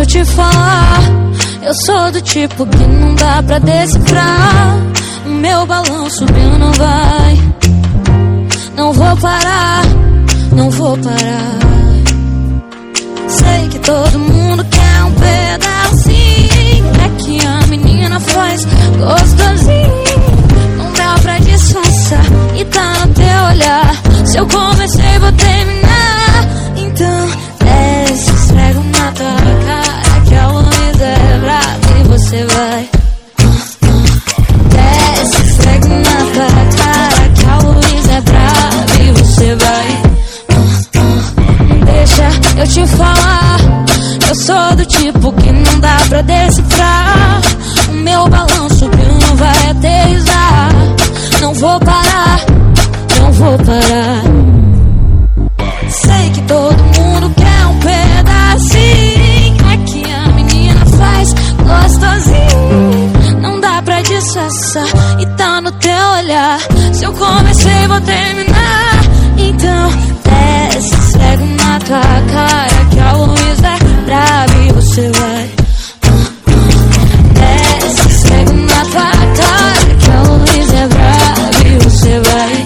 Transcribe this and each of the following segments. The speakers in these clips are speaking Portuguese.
eu te falar, eu sou do tipo que não dá pra decifrar. O meu balão subiu, não vai. Não vou parar, não vou parar. Sei que todo mundo quer um pedacinho. É que a menina faz gostosinho. Não dá pra disfarçar e tá no teu olhar. Se eu comecei, vou terminar. Então desce, esfrega na tua cara, que a Luísa é brava e você vai. Desce, esfrega na tua cara, que a Luísa é brava e você vai. Deixa eu te falar, eu sou do tipo que não dá pra decifrar. O meu balão subiu, não vai aterrissar. Não vou parar, não vou parar. Sei que todo mundo quer um pedacinho. É que a menina faz gostosinho. Não dá pra disfarçar e tá no teu olhar. Se eu comecei, vou terminar. Então desce, esfrega na tua cara, que a Luísa é brava e você vai. Desce, esfrega na tua cara, que a Luísa é brava e você vai.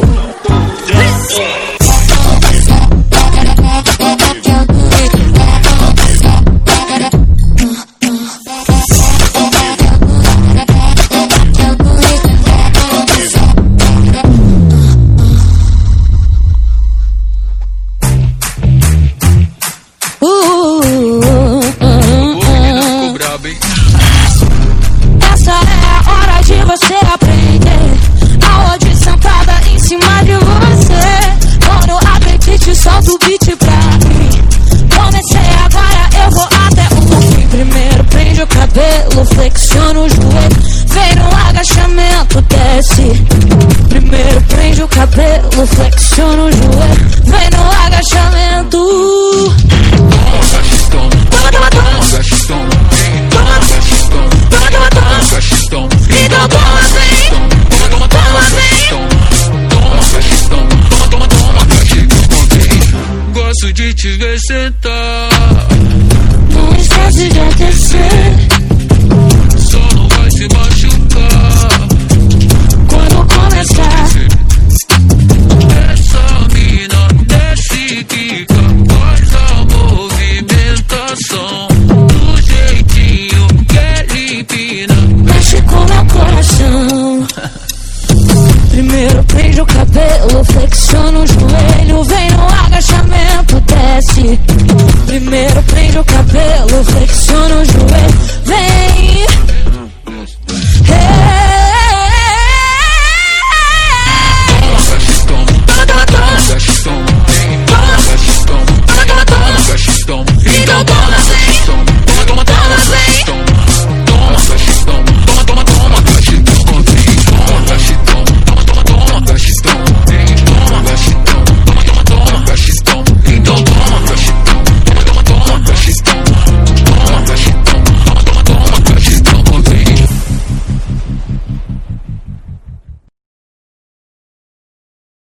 Essa é a hora de você aprender. Aonde sentada em cima de você. Quando o apetite solta o beat pra mim. Comecei agora, eu vou até o fim. Primeiro prende o cabelo, flexiona o joelho. Vem no agachamento, desce. Primeiro prende o cabelo, flexiona o joelho. Vem no agachamento. Toma, toma, toma. Então toma, vem. Toma, vem. Gosto de te ver sentar. Não esquece de aquecer. Só não vai se machucar Quando começar. Essa mina desce e quica, faz a movimentação do jeitinho que ele empina. Mexe com meu coração. Primeiro prende o cabelo, flexiona o joelho. Vem no agachamento, desce. Primeiro prende o cabelo, flexiona o joelho.